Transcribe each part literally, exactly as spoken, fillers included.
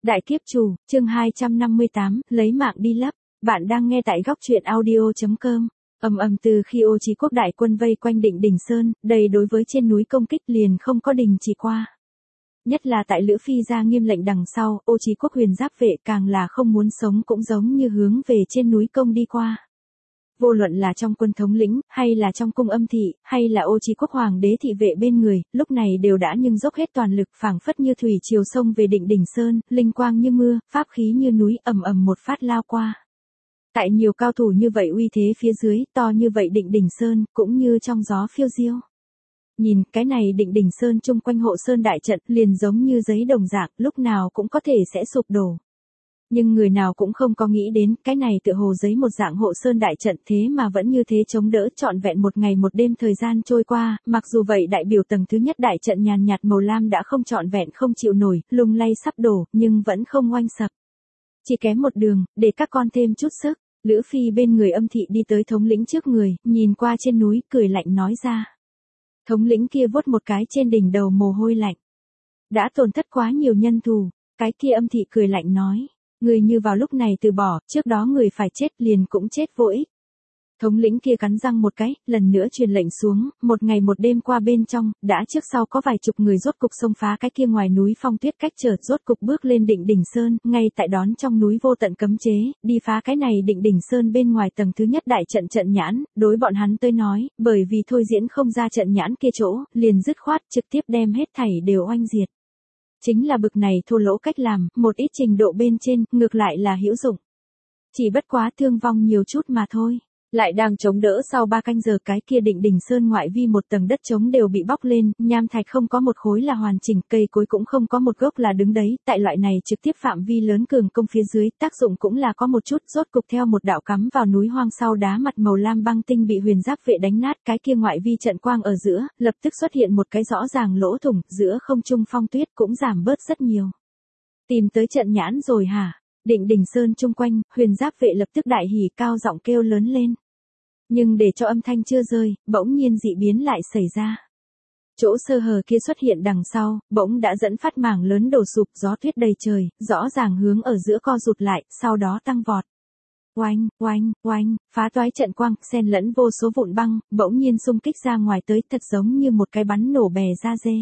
Đại kiếp chủ, chương hai trăm năm mươi tám, lấy mạng đi lấp. Bạn đang nghe tại góc truyện audio chấm com. Ầm ầm từ khi Ô Chí Quốc đại quân vây quanh Định Đình Sơn, đầy đối với trên núi công kích liền không có đình chỉ qua. Nhất là tại Lữ Phi ra nghiêm lệnh đằng sau, Ô Chí Quốc huyền giáp vệ càng là không muốn sống cũng giống như hướng về trên núi công đi qua. Vô luận là trong quân thống lĩnh, hay là trong cung âm thị, hay là Ô Chí Quốc hoàng đế thị vệ bên người, lúc này đều đã nhưng dốc hết toàn lực phảng phất như thủy triều sông về Định Đình Sơn, linh quang như mưa, pháp khí như núi, ầm ầm một phát lao qua. Tại nhiều cao thủ như vậy uy thế phía dưới, to như vậy Định Đình Sơn, cũng như trong gió phiêu diêu. Nhìn, cái này Định Đình Sơn chung quanh hộ sơn đại trận, liền giống như giấy đồng dạng, lúc nào cũng có thể sẽ sụp đổ. Nhưng người nào cũng không có nghĩ đến, cái này tựa hồ giấy một dạng hộ sơn đại trận thế mà vẫn như thế chống đỡ trọn vẹn một ngày một đêm thời gian trôi qua, mặc dù vậy đại biểu tầng thứ nhất đại trận nhàn nhạt màu lam đã không trọn vẹn không chịu nổi, lung lay sắp đổ, nhưng vẫn không oanh sập. Chỉ kém một đường, để các con thêm chút sức, Lữ Phi bên người âm thị đi tới thống lĩnh trước người, nhìn qua trên núi, cười lạnh nói ra. Thống lĩnh kia vuốt một cái trên đỉnh đầu mồ hôi lạnh. Đã tổn thất quá nhiều nhân thù, cái kia âm thị cười lạnh nói. Người như vào lúc này từ bỏ, trước đó người phải chết liền cũng chết vô ích. Thống lĩnh kia cắn răng một cái, lần nữa truyền lệnh xuống, một ngày một đêm qua bên trong, đã trước sau có vài chục người rốt cục xông phá cái kia ngoài núi phong tuyết cách trở, rốt cục bước lên Định Đình Sơn, ngay tại đón trong núi vô tận cấm chế, đi phá cái này Định Đình Sơn bên ngoài tầng thứ nhất đại trận trận nhãn, đối bọn hắn tới nói, bởi vì thôi diễn không ra trận nhãn kia chỗ, liền dứt khoát trực tiếp đem hết thảy đều oanh diệt. Chính là bực này thô lỗ cách làm, một ít trình độ bên trên, ngược lại là hữu dụng. Chỉ bất quá thương vong nhiều chút mà thôi. Lại đang chống đỡ sau ba canh giờ cái kia Định Đình Sơn ngoại vi một tầng đất trống đều bị bóc lên, nham thạch không có một khối là hoàn chỉnh, cây cối cũng không có một gốc là đứng đấy, tại loại này trực tiếp phạm vi lớn cường công phía dưới, tác dụng cũng là có một chút, rốt cục theo một đạo cắm vào núi hoang sau đá mặt màu lam băng tinh bị huyền giáp vệ đánh nát, cái kia ngoại vi trận quang ở giữa, lập tức xuất hiện một cái rõ ràng lỗ thủng, giữa không trung phong tuyết cũng giảm bớt rất nhiều. Tìm tới trận nhãn rồi hả? Định Đình Sơn chung quanh, huyền giáp vệ lập tức đại hỉ cao giọng kêu lớn lên. Nhưng để cho âm thanh chưa rơi, bỗng nhiên dị biến lại xảy ra. Chỗ sơ hở kia xuất hiện đằng sau, bỗng đã dẫn phát mảng lớn đổ sụp, gió tuyết đầy trời, rõ ràng hướng ở giữa co rụt lại, sau đó tăng vọt. Oanh, oanh, oanh, phá toái trận quang, xen lẫn vô số vụn băng, bỗng nhiên xung kích ra ngoài tới, thật giống như một cái bắn nổ bè ra dê.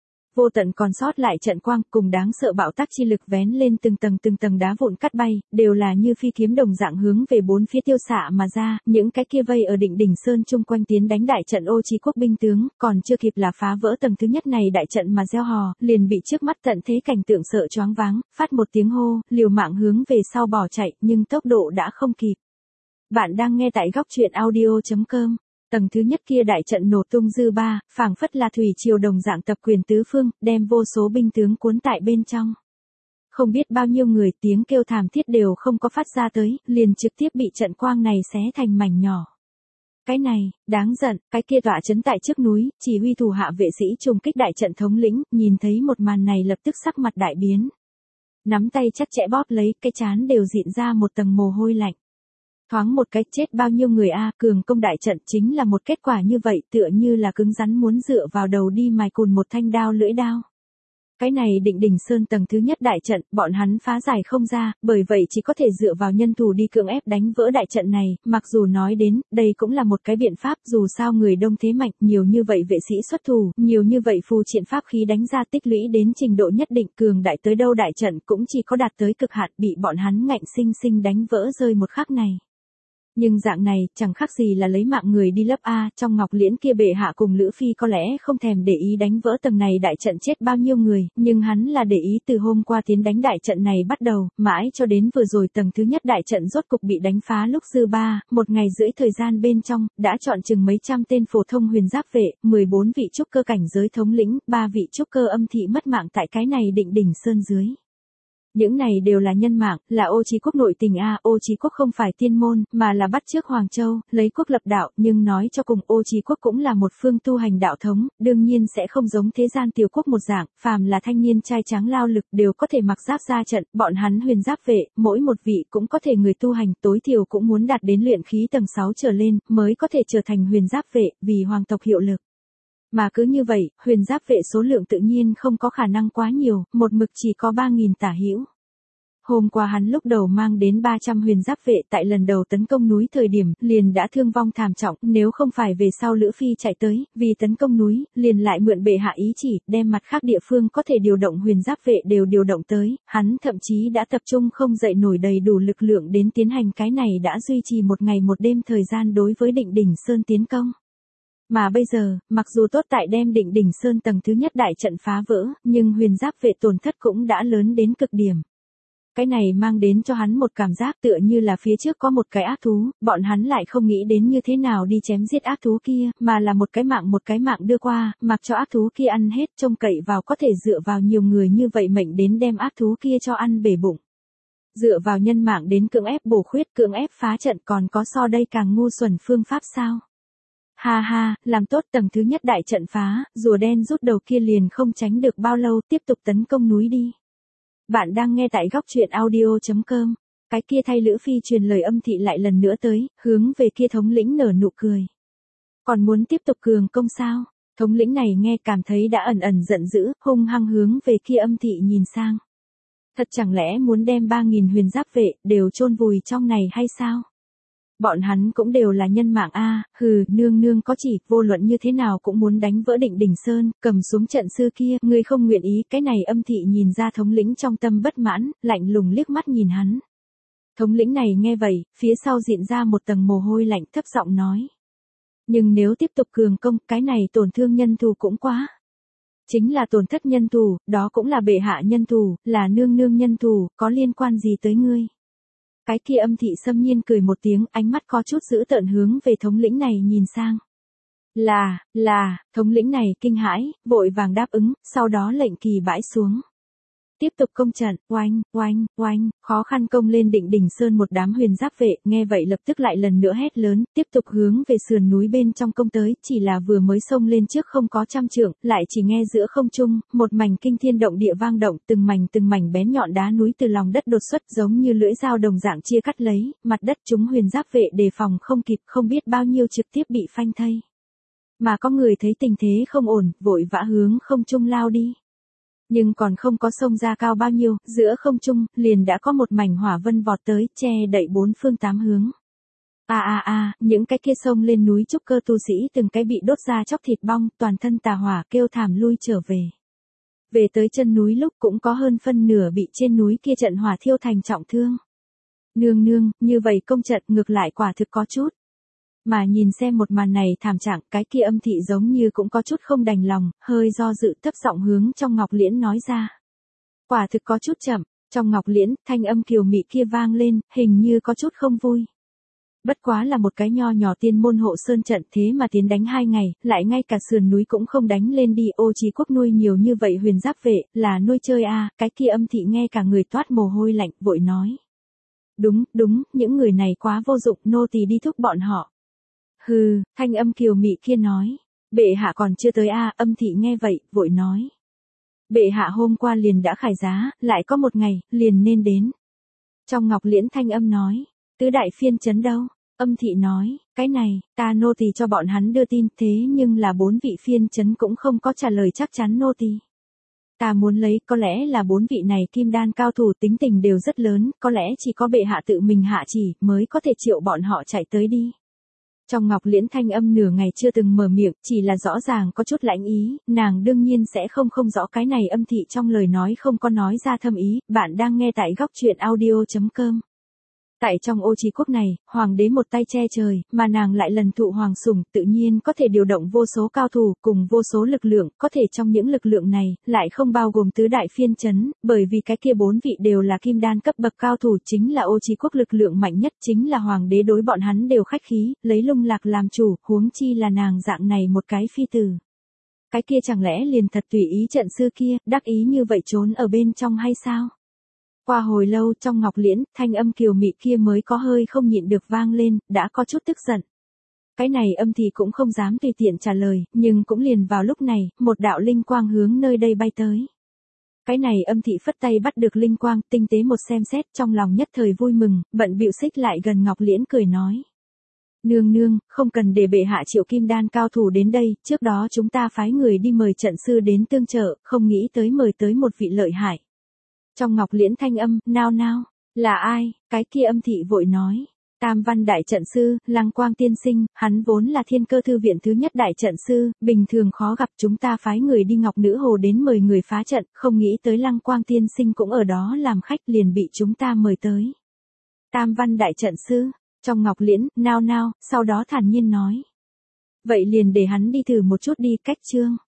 Vô tận còn sót lại trận quang cùng đáng sợ bạo tắc chi lực vén lên từng tầng từng tầng đá vụn cắt bay, đều là như phi kiếm đồng dạng hướng về bốn phía tiêu xạ mà ra, những cái kia vây ở Định Đình Sơn chung quanh tiến đánh đại trận Ô Chí Quốc binh tướng, còn chưa kịp là phá vỡ tầng thứ nhất này đại trận mà gieo hò, liền bị trước mắt tận thế cảnh tượng sợ choáng váng, phát một tiếng hô, liều mạng hướng về sau bỏ chạy, nhưng tốc độ đã không kịp. Bạn đang nghe tại góc truyện audio chấm com. Tầng thứ nhất kia đại trận nổ tung dư ba, phảng phất là thủy triều đồng dạng tập quyền tứ phương, đem vô số binh tướng cuốn tại bên trong. Không biết bao nhiêu người tiếng kêu thảm thiết đều không có phát ra tới, liền trực tiếp bị trận quang này xé thành mảnh nhỏ. Cái này, đáng giận, cái kia tọa trấn tại trước núi, chỉ huy thủ hạ vệ sĩ trùng kích đại trận thống lĩnh, nhìn thấy một màn này lập tức sắc mặt đại biến. Nắm tay chặt chẽ bóp lấy, cái trán đều dịn ra một tầng mồ hôi lạnh. Thoáng một cách chết bao nhiêu người a, cường công đại trận chính là một kết quả như vậy, tựa như là cứng rắn muốn dựa vào đầu đi mài cùn một thanh đao lưỡi đao. Cái này Định Đình Sơn tầng thứ nhất đại trận, bọn hắn phá giải không ra, bởi vậy chỉ có thể dựa vào nhân thủ đi cưỡng ép đánh vỡ đại trận này, mặc dù nói đến, đây cũng là một cái biện pháp, dù sao người đông thế mạnh, nhiều như vậy vệ sĩ xuất thủ, nhiều như vậy phù triện pháp khí đánh ra tích lũy đến trình độ nhất định, cường đại tới đâu đại trận cũng chỉ có đạt tới cực hạn, bị bọn hắn ngạnh sinh sinh đánh vỡ rơi một khắc này. Nhưng dạng này, chẳng khác gì là lấy mạng người đi lấp a, trong Ngọc Liễn kia bệ hạ cùng Lữ Phi có lẽ không thèm để ý đánh vỡ tầng này đại trận chết bao nhiêu người, nhưng hắn là để ý từ hôm qua tiến đánh đại trận này bắt đầu, mãi cho đến vừa rồi tầng thứ nhất đại trận rốt cục bị đánh phá lúc dư ba, một ngày rưỡi thời gian bên trong, đã chọn chừng mấy trăm tên phổ thông huyền giáp vệ, mười bốn vị trúc cơ cảnh giới thống lĩnh, ba vị trúc cơ âm thị mất mạng tại cái này Định Đình Sơn dưới. Những này đều là nhân mạng, là Ô Chí Quốc nội tình a, Ô Chí Quốc không phải tiên môn, mà là bắt chước Hoàng Châu, lấy quốc lập đạo, nhưng nói cho cùng Ô Chí Quốc cũng là một phương tu hành đạo thống, đương nhiên sẽ không giống thế gian tiểu quốc một dạng, phàm là thanh niên trai tráng lao lực đều có thể mặc giáp ra trận, bọn hắn huyền giáp vệ, mỗi một vị cũng có thể người tu hành, tối thiểu cũng muốn đạt đến luyện khí tầng sáu trở lên, mới có thể trở thành huyền giáp vệ, vì hoàng tộc hiệu lực. Mà cứ như vậy, huyền giáp vệ số lượng tự nhiên không có khả năng quá nhiều, một mực chỉ có ba nghìn tả hữu. Hôm qua hắn lúc đầu mang đến ba trăm huyền giáp vệ tại lần đầu tấn công núi thời điểm, liền đã thương vong thảm trọng, nếu không phải về sau Lữ Phi chạy tới, vì tấn công núi, liền lại mượn bệ hạ ý chỉ, đem mặt khác địa phương có thể điều động huyền giáp vệ đều điều động tới, hắn thậm chí đã tập trung không dậy nổi đầy đủ lực lượng đến tiến hành cái này đã duy trì một ngày một đêm thời gian đối với Định Đỉnh Sơn tiến công. Mà bây giờ, mặc dù tốt tại đem Định Đỉnh Sơn tầng thứ nhất đại trận phá vỡ, nhưng huyền giáp vệ tổn thất cũng đã lớn đến cực điểm. Cái này mang đến cho hắn một cảm giác tựa như là phía trước có một cái ác thú, bọn hắn lại không nghĩ đến như thế nào đi chém giết ác thú kia, mà là một cái mạng một cái mạng đưa qua, mặc cho ác thú kia ăn hết, trông cậy vào có thể dựa vào nhiều người như vậy mệnh đến đem ác thú kia cho ăn bể bụng. Dựa vào nhân mạng đến cưỡng ép bổ khuyết cưỡng ép phá trận còn có so đây càng ngu xuẩn phương pháp sao? Ha ha, làm tốt tầng thứ nhất đại trận phá, rùa đen rút đầu kia liền không tránh được bao lâu, tiếp tục tấn công núi đi. Bạn đang nghe tại góc truyện audio chấm com. Cái kia thay Lữ Phi truyền lời âm thị lại lần nữa tới, hướng về kia thống lĩnh nở nụ cười. Còn muốn tiếp tục cường công sao? Thống lĩnh này nghe cảm thấy đã ẩn ẩn giận dữ, hung hăng hướng về kia âm thị nhìn sang. Thật chẳng lẽ muốn đem ba nghìn huyền giáp vệ đều chôn vùi trong này hay sao? Bọn hắn cũng đều là nhân mạng a, hừ, nương nương có chỉ, vô luận như thế nào cũng muốn đánh vỡ Định Đỉnh Sơn, cầm xuống trận sư kia, ngươi không nguyện ý, cái này âm thị nhìn ra thống lĩnh trong tâm bất mãn, lạnh lùng liếc mắt nhìn hắn. Thống lĩnh này nghe vậy, phía sau diện ra một tầng mồ hôi lạnh thấp giọng nói. Nhưng nếu tiếp tục cường công, cái này tổn thương nhân thù cũng quá. Chính là tổn thất nhân thù, đó cũng là bệ hạ nhân thù, là nương nương nhân thù, có liên quan gì tới ngươi? Cái kia âm thị xâm nhiên cười một tiếng, ánh mắt có chút dữ tợn hướng về thống lĩnh này nhìn sang. Là, là, thống lĩnh này kinh hãi, vội vàng đáp ứng, sau đó lệnh kỳ bãi xuống. Tiếp tục công trận, oanh, oanh, oanh, khó khăn công lên Định Đỉnh Sơn một đám huyền giáp vệ, nghe vậy lập tức lại lần nữa hét lớn, tiếp tục hướng về sườn núi bên trong công tới, chỉ là vừa mới xông lên trước không có trăm trượng, lại chỉ nghe giữa không trung, một mảnh kinh thiên động địa vang động, từng mảnh từng mảnh bén nhọn đá núi từ lòng đất đột xuất giống như lưỡi dao đồng dạng chia cắt lấy, mặt đất chúng huyền giáp vệ đề phòng không kịp, không biết bao nhiêu trực tiếp bị phanh thây. Mà có người thấy tình thế không ổn, vội vã hướng không trung lao đi. Nhưng còn không có sông ra cao bao nhiêu, giữa không trung, liền đã có một mảnh hỏa vân vọt tới, che đậy bốn phương tám hướng. À à à, những cái kia sông lên núi trúc cơ tu sĩ từng cái bị đốt ra chóc thịt bong, toàn thân tà hỏa kêu thảm lui trở về. Về tới chân núi lúc cũng có hơn phân nửa bị trên núi kia trận hỏa thiêu thành trọng thương. Nương nương, như vậy công trận ngược lại quả thực có chút. Mà nhìn xem một màn này thảm trạng, cái kia âm thị giống như cũng có chút không đành lòng, hơi do dự thấp giọng hướng trong ngọc liễn nói ra. Quả thực có chút chậm, trong ngọc liễn, thanh âm kiều mị kia vang lên, hình như có chút không vui. Bất quá là một cái nho nhỏ tiên môn hộ sơn trận thế mà tiến đánh hai ngày, lại ngay cả sườn núi cũng không đánh lên đi. Ô Chí Quốc nuôi nhiều như vậy huyền giáp vệ, là nuôi chơi à, cái kia âm thị nghe cả người toát mồ hôi lạnh, vội nói. Đúng, đúng, những người này quá vô dụng, nô tỳ đi thúc bọn họ. Hừ, thanh âm kiều mị kia nói, bệ hạ còn chưa tới a, âm thị nghe vậy, vội nói. Bệ hạ hôm qua liền đã khải giá, lại có một ngày, liền nên đến. Trong ngọc liễn thanh âm nói, tứ đại phiên chấn đâu? Âm thị nói, cái này, ta nô tỳ cho bọn hắn đưa tin, thế nhưng là bốn vị phiên chấn cũng không có trả lời chắc chắn nô tỳ. Ta muốn lấy, có lẽ là bốn vị này kim đan cao thủ tính tình đều rất lớn, có lẽ chỉ có bệ hạ tự mình hạ chỉ, mới có thể triệu bọn họ chạy tới đi. Trong ngọc liễn thanh âm nửa ngày chưa từng mở miệng, chỉ là rõ ràng có chút lãnh ý, nàng đương nhiên sẽ không không rõ cái này âm thị trong lời nói không có nói ra thâm ý, bạn đang nghe tại góc truyện audio chấm com. Tại trong Ô Chí Quốc này, hoàng đế một tay che trời, mà nàng lại lần thụ hoàng sủng, tự nhiên có thể điều động vô số cao thủ, cùng vô số lực lượng, có thể trong những lực lượng này, lại không bao gồm tứ đại phiên chấn, bởi vì cái kia bốn vị đều là kim đan cấp bậc cao thủ, chính là Ô Chí Quốc lực lượng mạnh nhất, chính là hoàng đế đối bọn hắn đều khách khí, lấy Lung Lạc làm chủ, huống chi là nàng dạng này một cái phi tử. Cái kia chẳng lẽ liền thật tùy ý trận sư kia, đắc ý như vậy trốn ở bên trong hay sao? Qua hồi lâu trong ngọc liễn, thanh âm kiều mị kia mới có hơi không nhịn được vang lên, đã có chút tức giận. Cái này âm thì cũng không dám tùy tiện trả lời, nhưng cũng liền vào lúc này, một đạo linh quang hướng nơi đây bay tới. Cái này âm thị phất tay bắt được linh quang, tinh tế một xem xét trong lòng nhất thời vui mừng, bận bịu xích lại gần ngọc liễn cười nói. Nương nương, không cần để bệ hạ triệu kim đan cao thủ đến đây, trước đó chúng ta phái người đi mời trận sư đến tương trợ, không nghĩ tới mời tới một vị lợi hại. Trong Ngọc Liễn thanh âm, nao nao, là ai, cái kia âm thị vội nói. Tam văn đại trận sư, Lăng Quang tiên sinh, hắn vốn là Thiên Cơ thư viện thứ nhất đại trận sư, bình thường khó gặp, chúng ta phái người đi Ngọc Nữ Hồ đến mời người phá trận, không nghĩ tới Lăng Quang tiên sinh cũng ở đó làm khách, liền bị chúng ta mời tới. Tam văn đại trận sư, trong Ngọc Liễn, nao nao, sau đó thản nhiên nói. Vậy liền để hắn đi thử một chút đi, cách chương.